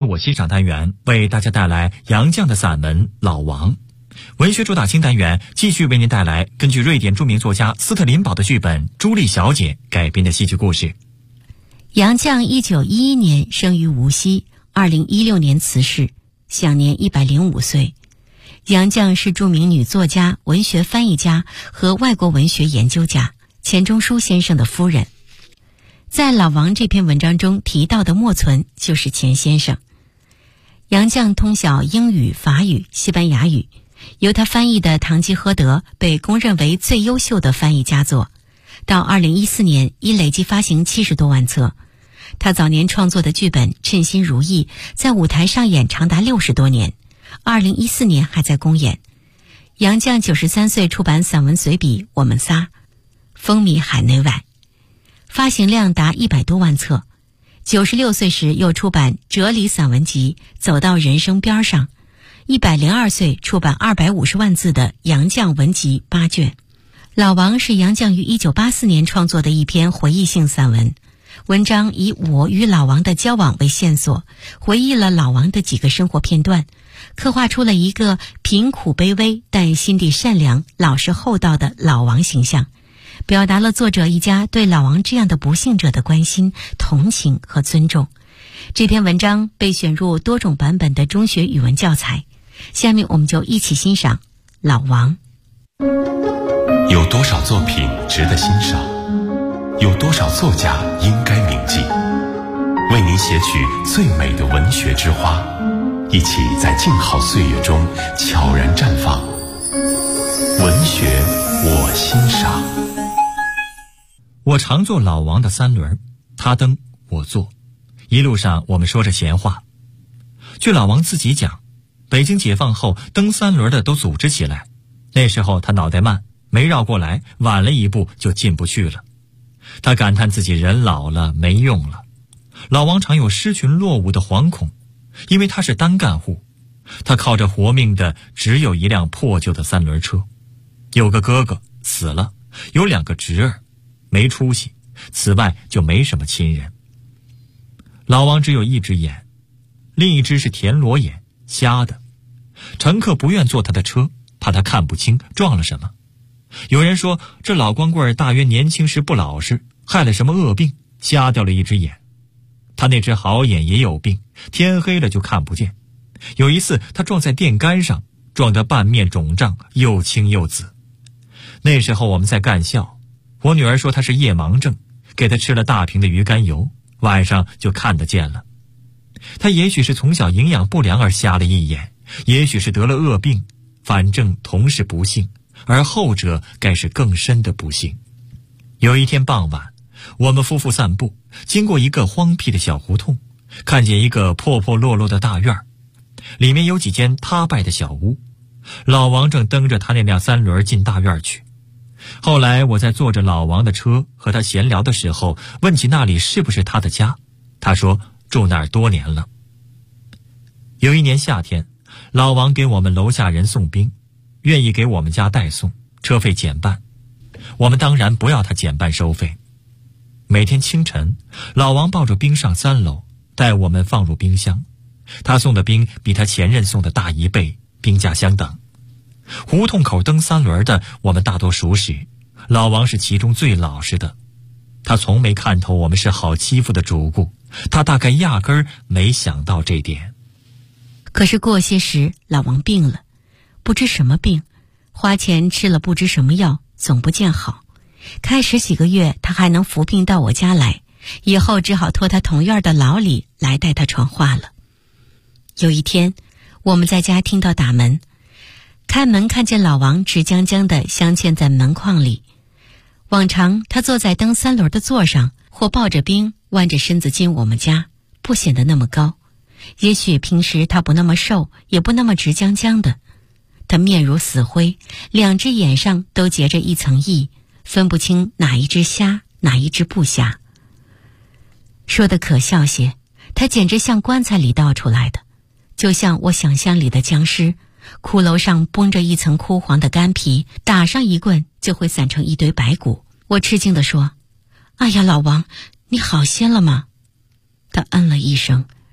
我欣赏单元为大家带来杨绛的散文《老王》。文学主打新单元继续为您带来根据瑞典著名作家斯特林堡的剧本《朱莉小姐》改编的戏剧故事。 杨绛1911年生于无锡，2016年辞世，享年105岁。杨绛是著名女作家、文学翻译家和外国文学研究家，钱钟书先生的夫人。在《老王》这篇文章中提到的莫存就是钱先生。杨绛通晓英语、法语、西班牙语，由他翻译的《堂吉诃德》被公认为最优秀的翻译佳作，到2014年已累计发行70多万册。他早年创作的剧本《称心如意》在舞台上演长达60多年，2014年还在公演。杨绛93岁出版散文随笔《我们仨》，风靡海内外，发行量达100多万册。96岁时又出版哲理散文集《走到人生边上》，102岁出版250万字的杨绛文集8卷。《老王》是杨绛于1984年创作的一篇回忆性散文，文章以我与老王的交往为线索，回忆了老王的几个生活片段，刻画出了一个贫苦卑微但心地善良、老实厚道的老王形象，表达了作者一家对老王这样的不幸者的关心、同情和尊重。这篇文章被选入多种版本的中学语文教材。下面我们就一起欣赏《老王》。 有多少作品值得欣赏？有多少作家应该铭记？为您撷取最美的文学之花，一起在静好岁月中悄然绽放。文学我欣赏。 我常坐老王的三轮，他蹬我坐，一路上我们说着闲话。据老王自己讲，北京解放后蹬三轮的都组织起来，那时候他脑袋慢，没绕过来，晚了一步就进不去了。他感叹自己人老了，没用了。老王常有失群落伍的惶恐，因为他是单干户，他靠着活命的只有一辆破旧的三轮车，有个哥哥死了，有2个侄儿没出息，此外就没什么亲人。老王只有一只眼，另一只是田螺眼，瞎的。乘客不愿坐他的车，怕他看不清撞了什么。有人说这老光棍大约年轻时不老实，害了什么恶病，瞎掉了一只眼。他那只好眼也有病，天黑了就看不见。有一次他撞在电杆上，撞得半面肿胀，又青又紫。那时候我们在干校，我女儿说他是夜盲症，给他吃了大瓶的鱼肝油，晚上就看得见了。他也许是从小营养不良而瞎了一眼，也许是得了恶病，反正同是不幸，而后者该是更深的不幸。有一天傍晚，我们夫妇散步，经过一个荒僻的小胡同，看见一个破破落落的大院，里面有几间塌败的小屋。老王正蹬着他那辆三轮进大院去。后来我在坐着老王的车和他闲聊的时候，问起那里是不是他的家，他说住那儿多年了。有一年夏天，老王给我们楼下人送冰，愿意给我们家代送，车费减半。我们当然不要他减半收费。每天清晨，老王抱着冰上3楼，带我们放入冰箱。他送的冰比他前任送的大1倍，冰价相等。胡同口蹬三轮的我们大多熟识，老王是其中最老实的。他从没看透我们是好欺负的主顾，他大概压根儿没想到这点。 可是过些时，老王病了，不知什么病，花钱吃了不知什么药，总不见好。开始几个月他还能服病到我家来，以后只好托他同院的老李来带他传话了。有一天，我们在家听到打门，开门看见老王直僵僵地镶嵌在门框里。往常他坐在蹬三轮的座上，或抱着冰弯着身子进我们家，不显得那么高。也许平时他不那么瘦，也不那么直僵僵的。他面如死灰，2只眼上都结着一层翳，分不清哪一只瞎，哪一只不瞎。说得可笑些，他简直像棺材里倒出来的，就像我想象里的僵尸，骷髅上绷着一层枯黄的干皮，打上一棍就会散成一堆白骨。我吃惊地说：“哎呀，老王，你好些了吗？”他嗯了一声，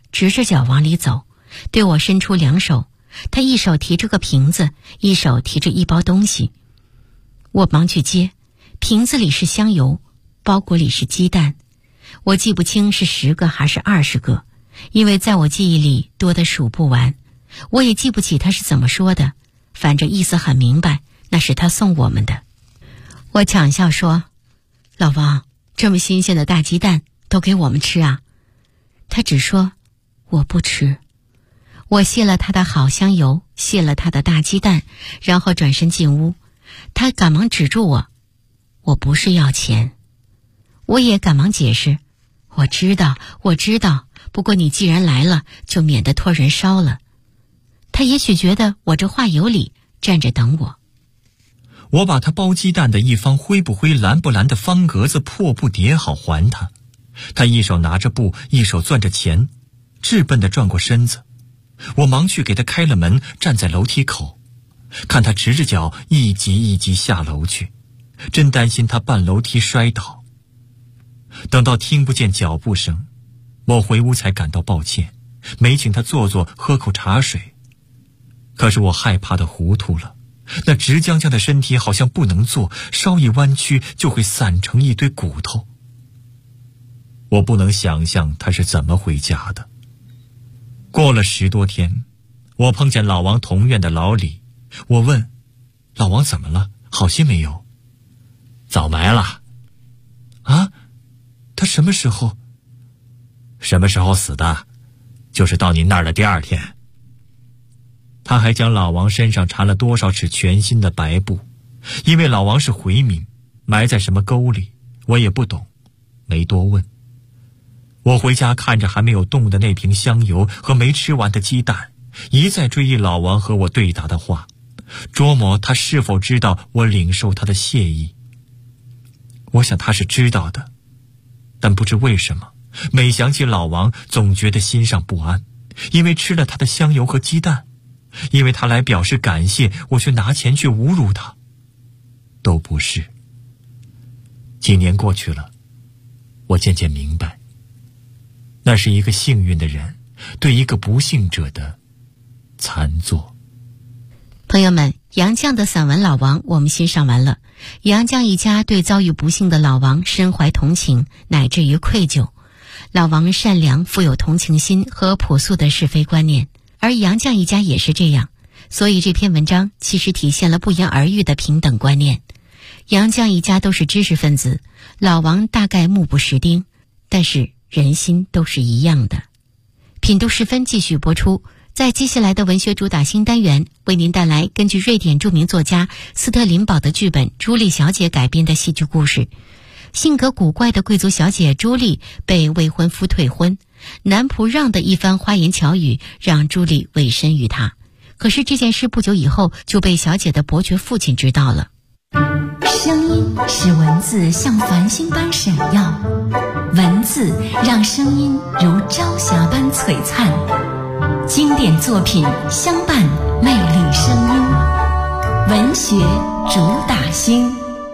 直着脚往里走，对我伸出两手，他一手提着个瓶子，一手提着一包东西。我忙去接，瓶子里是香油，包裹里是鸡蛋，我记不清是10个还是20个，因为在我记忆里多得数不完。我也记不起他是怎么说的，反正意思很明白，那是他送我们的。我抢笑说：老王，这么新鲜的大鸡蛋都给我们吃啊？他只说我不吃。我谢了他的好香油，谢了他的大鸡蛋，然后转身进屋。他赶忙止住我：我不是要钱。我也赶忙解释：我知道，不过你既然来了，就免得托人烧了。他也许觉得我这话有理，站着等我。 我把他包鸡蛋的一方灰不灰蓝不蓝的方格子破布叠好还他，他一手拿着布，一手攥着钱，质笨地转过身子。我忙去给他开了门，站在楼梯口，看他直着脚一级一级下楼去，真担心他半楼梯摔倒。等到听不见脚步声，我回屋才感到抱歉，没请他坐坐喝口茶水。可是我害怕的糊涂了，那直僵僵的身体好像不能坐，稍一弯曲就会散成一堆骨头。我不能想象他是怎么回家的。过了10多天，我碰见老王同院的老李，我问老王怎么了，好些没有？早埋了。啊？他什么时候死的？就是到您那儿的第2天。他还将老王身上缠了多少尺全新的白布，因为老王是回民，埋在什么沟里我也不懂，没多问。我回家看着还没有动的那瓶香油和没吃完的鸡蛋，一再追忆老王和我对答的话，琢磨他是否知道我领受他的谢意。我想他是知道的，但不知为什么，每想起老王总觉得心上不安，因为吃了他的香油和鸡蛋，因为他来表示感谢，我却拿钱去侮辱他。都不是。几年过去了，我渐渐明白，那是一个幸运的人对一个不幸者的残作。 朋友们，杨绛的散文《老王》我们欣赏完了。杨绛一家对遭遇不幸的老王深怀同情，乃至于愧疚。老王善良，富有同情心和朴素的是非观念，而杨绛一家也是这样，所以这篇文章其实体现了不言而喻的平等观念。杨绛一家都是知识分子，老王大概目不识丁，但是人心都是一样的。品读时分继续播出，在接下来的文学主打新单元，为您带来根据瑞典著名作家斯特林堡的剧本《朱莉小姐》改编的戏剧故事。性格古怪的贵族小姐朱莉被未婚夫退婚，男仆让的一番花言巧语让朱莉委身于他。可是这件事不久以后就被小姐的伯爵父亲知道了。 声音使文字像繁星般闪耀，文字让声音如朝霞般璀璨。经典作品相伴，魅力声音，文学主打星。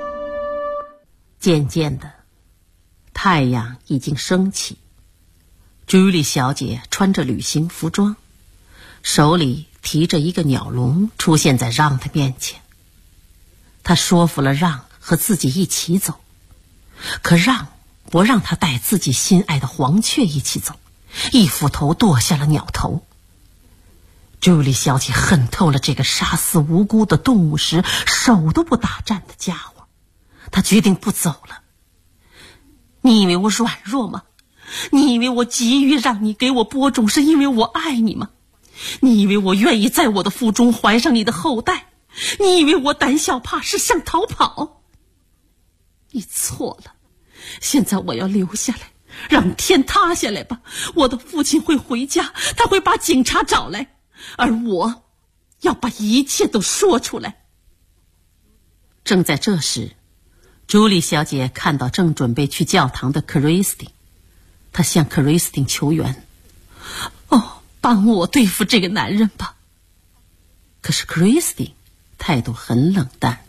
渐渐的，太阳已经升起，朱莉小姐穿着旅行服装，手里提着一个鸟笼出现在让的面前。她说服了让和自己一起走，可让不让她带自己心爱的黄雀一起走，一斧头剁下了鸟头。朱莉小姐恨透了这个杀死无辜的动物时手都不打颤的家伙，她决定不走了。你以为我软弱吗？你以为我急于让你给我播种是因为我爱你吗？你以为我愿意在我的腹中怀上你的后代？你以为我胆小怕事想逃跑？你错了，现在我要留下来，让天塌下来吧。我的父亲会回家，他会把警察找来，而我要把一切都说出来。正在这时，朱莉小姐看到正准备去教堂的克瑞斯汀，她向克瑞斯汀求援：帮我对付这个男人吧。可是克瑞斯汀态度很冷淡。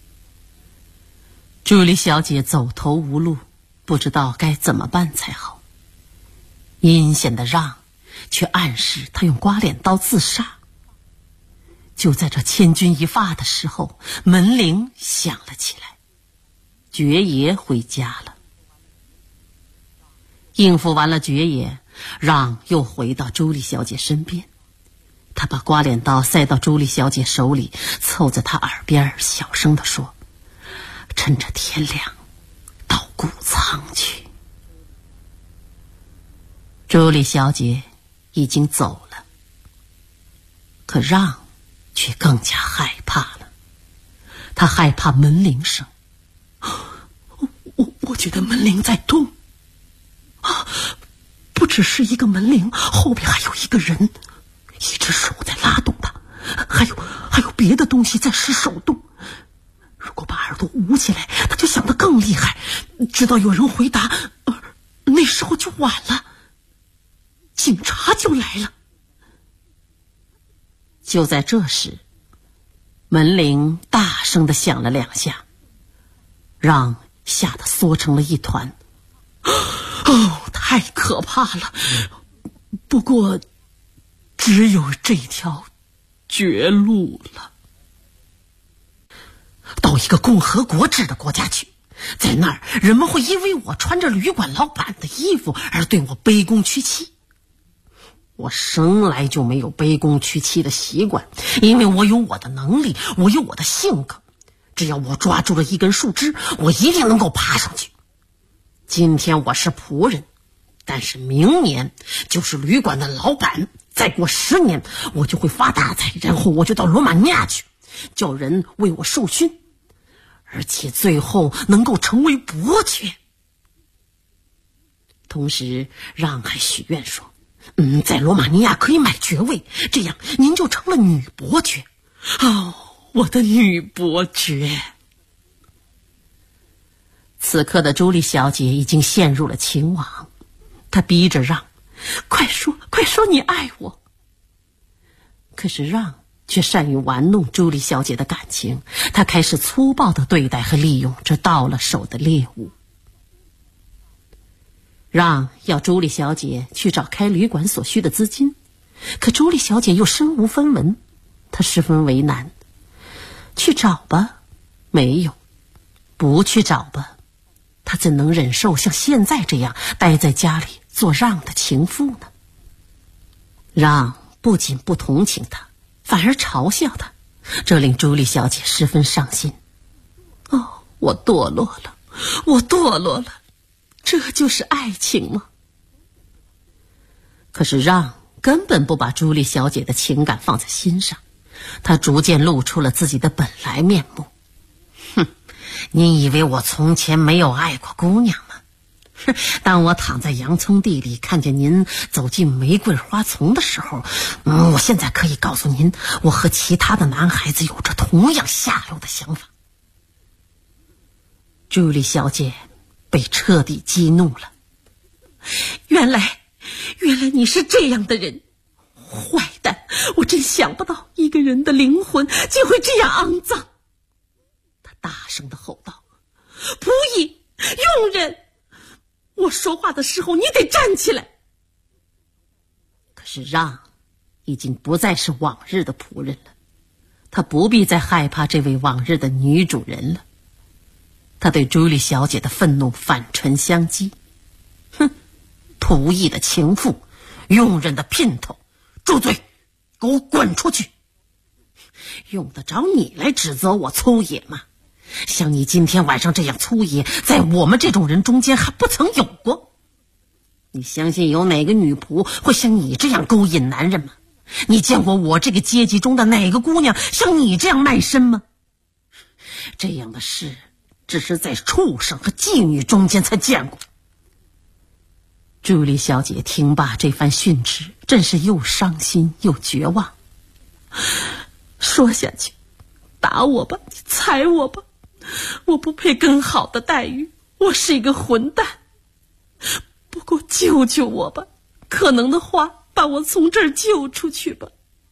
朱莉小姐走投无路，不知道该怎么办才好。阴险的让却暗示他用刮脸刀自杀。就在这千钧一发的时候，门铃响了起来，爵爷回家了。应付完了爵爷，让又回到朱莉小姐身边。他把刮脸刀塞到朱莉小姐手里，凑在她耳边小声地说：“趁着天亮到谷仓去。”朱莉小姐已经走了，可让却更加害怕了。他害怕门铃声，我觉得门铃在动啊，不只是一个门铃，后边还有一个人，一只手在拉动它，还有别的东西在使手动。如果把耳朵捂起来，他就想得更厉害，直到有人回答，那时候就晚了，警察就来了。就在这时，门铃大声地响了2下，让吓得缩成了一团。太可怕了！不过只有这条绝路了，到一个共和国制的国家去，在那儿人们会因为我穿着旅馆老板的衣服而对我卑躬屈膝。我生来就没有卑躬屈膝的习惯，因为我有我的能力，我有我的性格，只要我抓住了一根树枝，我一定能够爬上去。今天我是仆人，但是明年就是旅馆的老板，再过10年我就会发大财，然后我就到罗马尼亚去，叫人为我受勋，而且最后能够成为伯爵。同时让还许愿说，在罗马尼亚可以买爵位，这样您就成了女伯爵。我的女伯爵。此刻的朱莉小姐已经陷入了情网，她逼着让，快说你爱我。可是让却善于玩弄朱莉小姐的感情，她开始粗暴地对待和利用这到了手的猎物。让要朱莉小姐去找开旅馆所需的资金，可朱莉小姐又身无分文，她十分为难。去找吧，没有；不去找吧，她怎能忍受像现在这样待在家里做让的情妇呢？让不仅不同情她，反而嘲笑她，这令朱莉小姐十分伤心。我堕落了，这就是爱情吗？可是让根本不把朱莉小姐的情感放在心上，他逐渐露出了自己的本来面目。您以为我从前没有爱过姑娘吗？当我躺在洋葱地里看见您走进玫瑰花丛的时候，我现在可以告诉您，我和其他的男孩子有着同样下流的想法。朱莉小姐被彻底激怒了。原来你是这样的人，坏蛋！我真想不到一个人的灵魂竟会这样肮脏。他大声地吼道：仆役，佣人，我说话的时候你得站起来。可是让已经不再是往日的仆人了，他不必再害怕这位往日的女主人了。他对朱莉小姐的愤怒反唇相讥：仆役的情妇，佣人的姘头，住嘴，给我滚出去！用得着你来指责我粗野吗？像你今天晚上这样粗野，在我们这种人中间还不曾有过。你相信有哪个女仆会像你这样勾引男人吗？你见过我这个阶级中的哪个姑娘像你这样卖身吗？这样的事只是在畜生和妓女中间才见过。朱莉小姐听罢这番训斥，真是又伤心又绝望。说下去，打我吧，你踩我吧，我不配更好的待遇，我是一个混蛋。不过救救我吧，可能的话把我从这儿救出去吧。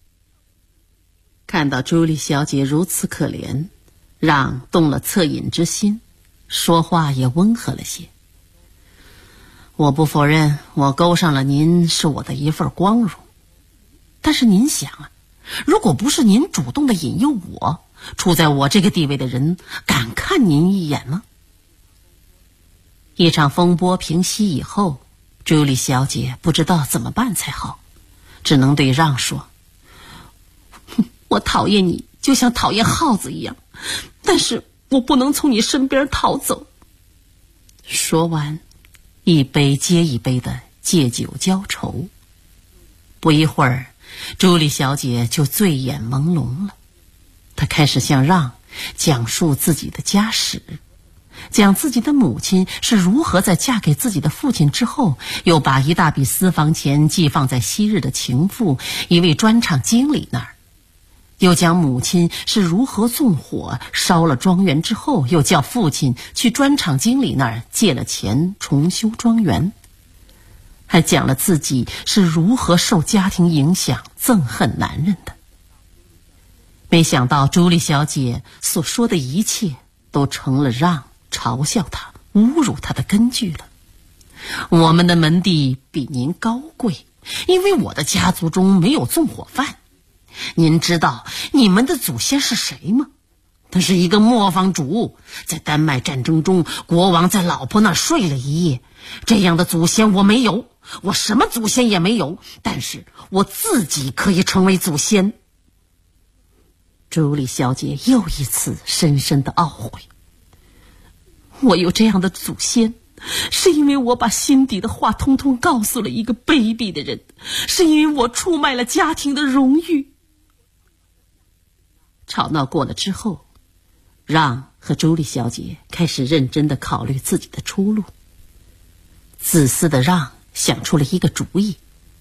看到朱莉小姐如此可怜，让动了恻隐之心，说话也温和了些。 我不否认我勾上了您是我的一份光荣，但是您想啊，如果不是您主动的引诱我，处在我这个地位的人敢看您一眼吗？一场风波平息以后，朱莉小姐不知道怎么办才好，只能对让说：我讨厌你就像讨厌耗子一样，但是我不能从你身边逃走。说完，一杯接一杯的借酒浇愁。不一会儿，朱莉小姐就醉眼朦胧了。她开始向让讲述自己的家史，讲自己的母亲是如何在嫁给自己的父亲之后，又把一大笔私房钱寄放在昔日的情妇一位砖厂经理那儿，又讲母亲是如何纵火烧了庄园之后，又叫父亲去砖厂经理那儿借了钱重修庄园，还讲了自己是如何受家庭影响憎恨男人的。没想到朱莉小姐所说的一切都成了让嘲笑她、侮辱她的根据了。我们的门第比您高贵，因为我的家族中没有纵火犯。您知道你们的祖先是谁吗？他是一个磨坊主，在丹麦战争中，国王在老婆那儿睡了一夜。这样的祖先我没有，我什么祖先也没有，但是我自己可以成为祖先。朱莉小姐又一次深深的懊悔，我有这样的祖先，是因为我把心底的话通通告诉了一个卑鄙的人，是因为我出卖了家庭的荣誉。吵闹过了之后，让和朱莉小姐开始认真地考虑自己的出路。自私的让想出了一个主意：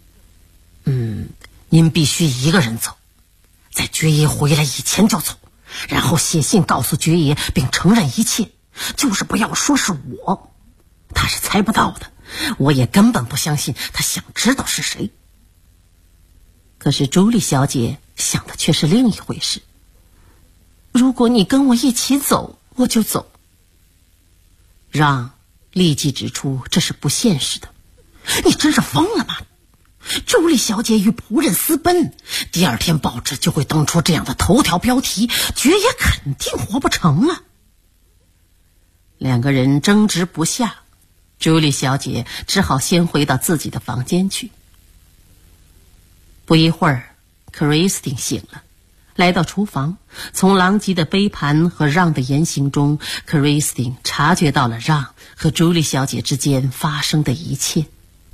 您必须一个人走，在爵爷回来以前就走，然后写信告诉爵爷并承认一切，就是不要说是我，他是猜不到的，我也根本不相信他想知道是谁。可是朱莉小姐想的却是另一回事。如果你跟我一起走，我就走。让立即指出这是不现实的。你真是疯了吗？朱莉小姐与仆人私奔，第二天报纸就会登出这样的头条标题，爵爷肯定活不成了。两个人争执不下，朱莉小姐只好先回到自己的房间去。不一会儿，克瑞斯汀醒了，来到厨房，从狼藉的杯盘和让的言行中，克瑞斯汀察觉到了让和朱莉小姐之间发生的一切。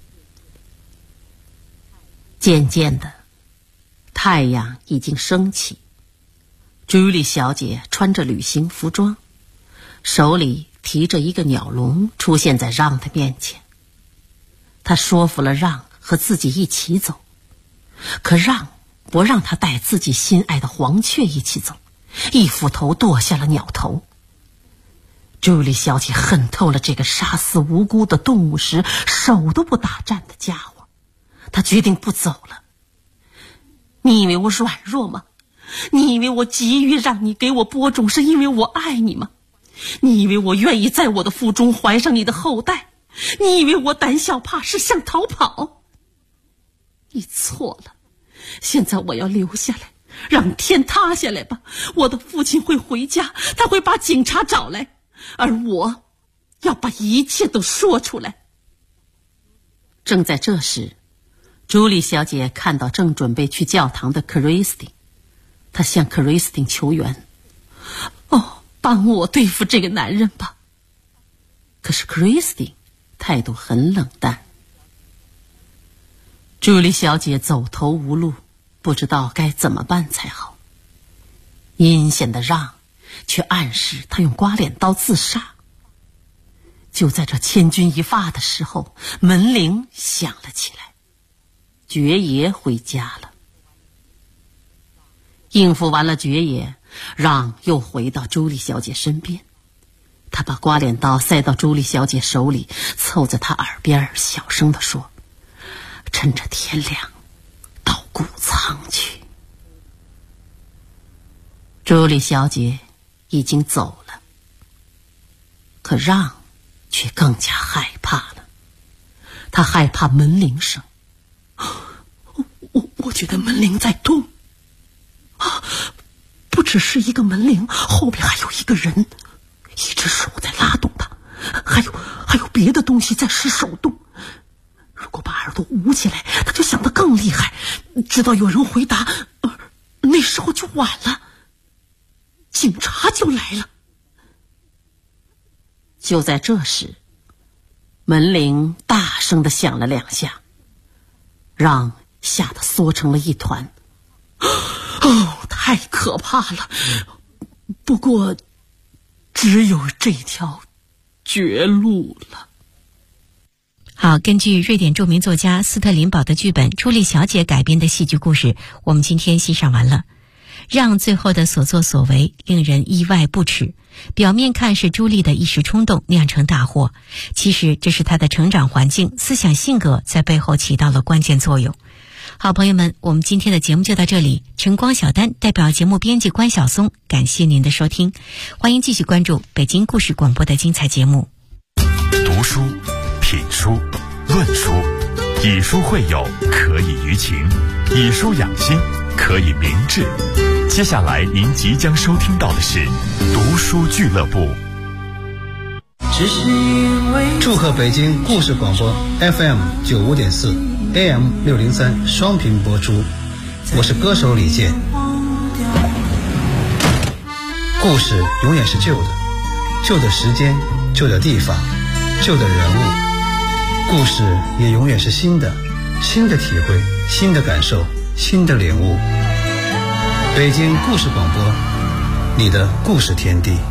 渐渐的，太阳已经升起，朱莉小姐穿着旅行服装，手里提着一个鸟笼，出现在让的面前。她说服了让和自己一起走，可让不让她带自己心爱的黄雀一起走，一斧头剁下了鸟头。朱莉小姐恨透了这个杀死无辜的动物时手都不打颤的家伙，她决定不走了。你以为我软弱吗？你以为我急于让你给我播种是因为我爱你吗？你以为我愿意在我的腹中怀上你的后代？你以为我胆小怕事想逃跑？你错了，现在我要留下来，让天塌下来吧。我的父亲会回家，他会把警察找来，而我要把一切都说出来。正在这时，朱莉小姐看到正准备去教堂的克瑞斯汀，她向克瑞斯汀求援：帮我对付这个男人吧。可是克瑞斯汀态度很冷淡。朱莉小姐走投无路，不知道该怎么办才好。阴险的让却暗示她用刮脸刀自杀。就在这千钧一发的时候，门铃响了起来，爵爷回家了。应付完了爵爷，让又回到朱莉小姐身边，他把刮脸刀塞到朱莉小姐手里，凑在她耳边小声地说：趁着天亮到谷仓去。朱莉小姐已经走了，可让却更加害怕了。 他害怕门铃声。我觉得门铃在动啊，不只是一个门铃，后边还有一个人，一只手在拉动它，还有别的东西在使手动。如果把耳朵捂起来，他就想得更厉害，直到有人回答，那时候就晚了，警察就来了。就在这时，门铃大声地响了2下，让吓得缩成了一团。太可怕了！不过，只有这条绝路了。 好，根据瑞典著名作家斯特林堡的剧本《朱莉小姐》改编的戏剧故事，我们今天欣赏完了。让最后的所作所为令人意外不耻，表面看是朱莉的一时冲动酿成大祸，其实这是她的成长环境、思想性格在背后起到了关键作用。好，朋友们，我们今天的节目就到这里。晨光小丹代表节目编辑关晓松，感谢您的收听，欢迎继续关注北京故事广播的精彩节目。 读书、品书、论书，以书会友，可以娱情；以书养心，可以明志。接下来您即将收听到的是读书俱乐部。 祝贺北京故事广播 FM95.4 AM603 双频播出，我是歌手李健。故事永远是旧的，旧的时间，旧的地方，旧的人物。故事也永远是新的，新的体会，新的感受，新的领悟。北京故事广播，你的故事天地。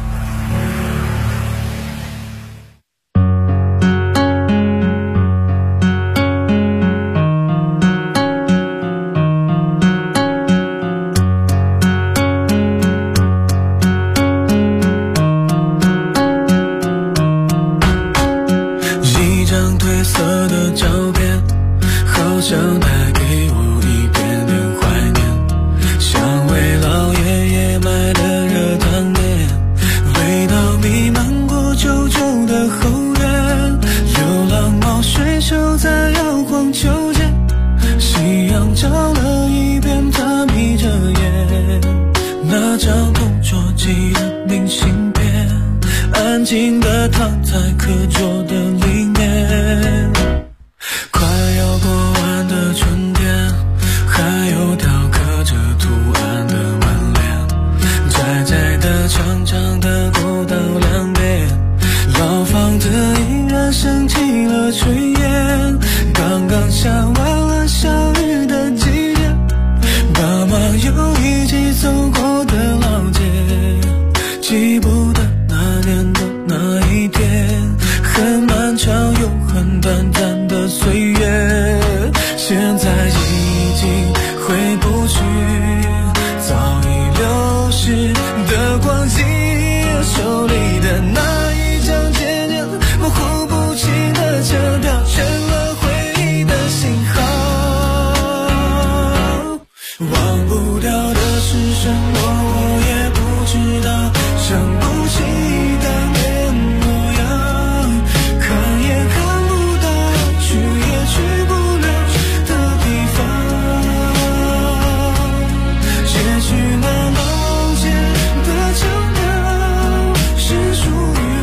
去那梦见的桥梁，是属于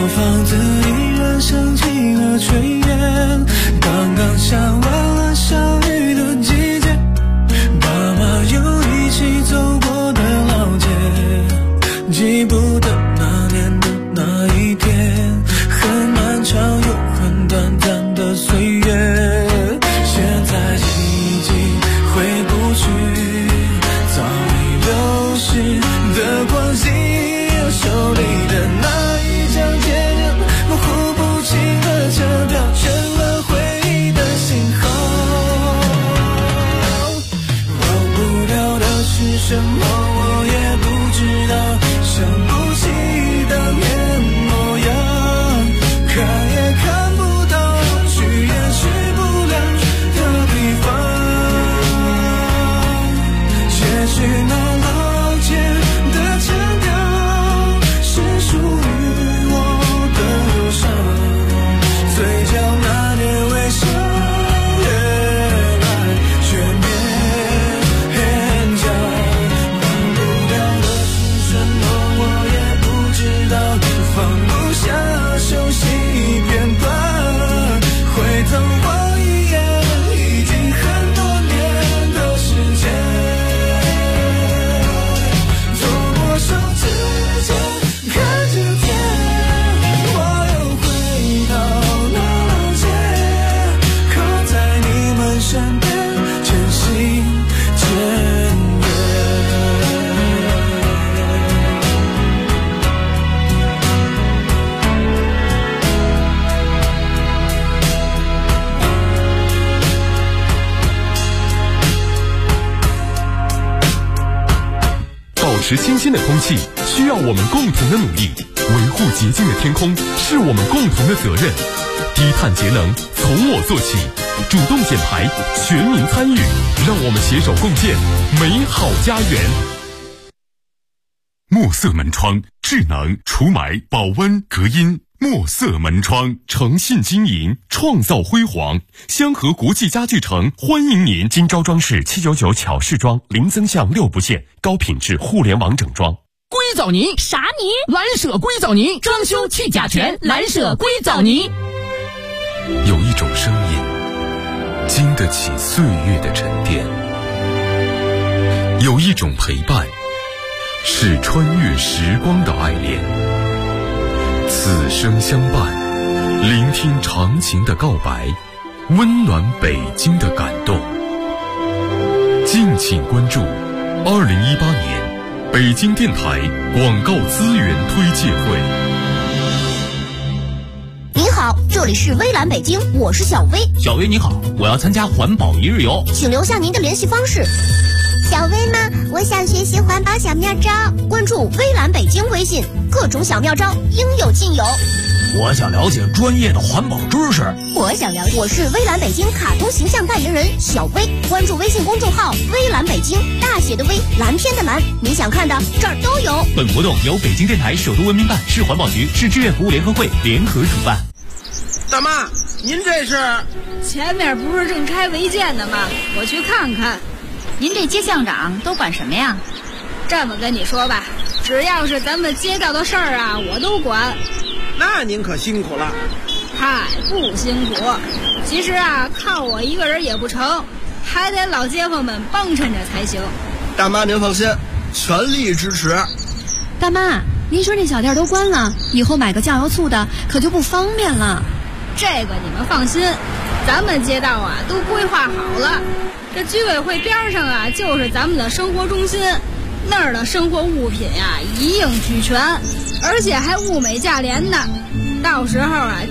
房子依然升起了炊烟，刚刚下完了小雨的季节，爸妈又一起走过的老街，记不得那年的那一天，很漫长又很短暂的岁月，现在已经回不去早已流逝的光阴，手里的那一张贴着模糊不清的车票，成了回忆的信号。忘不了的是什么我也不知道，想不起当年模样，看也看不到，去也去不了的地方。也许那老街的腔调是属于我的忧伤，嘴角那点微笑越来越勉强。忘不了的是什么我也不知道，放不下熟悉片段，回头望一眼已经很多年的时间。手指尖看着天，我又回到那老街，靠在你们身边，渐行渐保持清新的空气需要我们共同的努力，维护洁净的天空是我们共同的责任。低碳节能从我做起，主动减排，全民参与，让我们携手共建美好家园。墨色门窗，智能除霾、保温、隔音。墨色门窗，诚信经营，创造辉煌。香河国际家具城欢迎您！今朝装饰799巧饰装，零增项6不限，高品质互联网整装。 硅藻泥啥泥？ 蓝舍硅藻泥，装修去甲醛，蓝舍硅藻泥。 有一种声音，经得起岁月的沉淀；有一种陪伴，是穿越时光的爱恋。此生相伴，聆听长情的告白，温暖北京的感动。敬请关注2018年北京电台广告资源推介会。 您好，这里是微蓝北京，我是小薇。 小薇你好，我要参加环保一日游， 请留下您的联系方式。 小薇吗？我想学习环保小妙招， 关注微蓝北京微信，各种小妙招应有尽有。 我想了解专业的环保知识， 我想了解。我是微蓝北京卡通形象代言人小薇，关注微信公众号微蓝北京，大写的微，蓝天的蓝，你想看的这儿都有。 本活动由北京电台首都文明办、市环保局、市志愿服务联合会联合主办。 大妈，您这是？ 前面不是正开违建呢吗？我去看看。 您这街巷长都管什么呀？ 这么跟你说吧，只要是咱们街道的事儿啊，我都管。 那您可辛苦了。 嗨，不辛苦。其实啊，靠我一个人也不成，还得老街坊们帮衬着才行。 大妈您放心，全力支持。 大妈，您说那小店都关了，以后买个酱油醋的可就不方便了。 这个你们放心，咱们街道啊都规划好了。这居委会边上啊，就是咱们的生活中心，那儿的生活物品呀一应俱全，而且还物美价廉呢。到时候啊，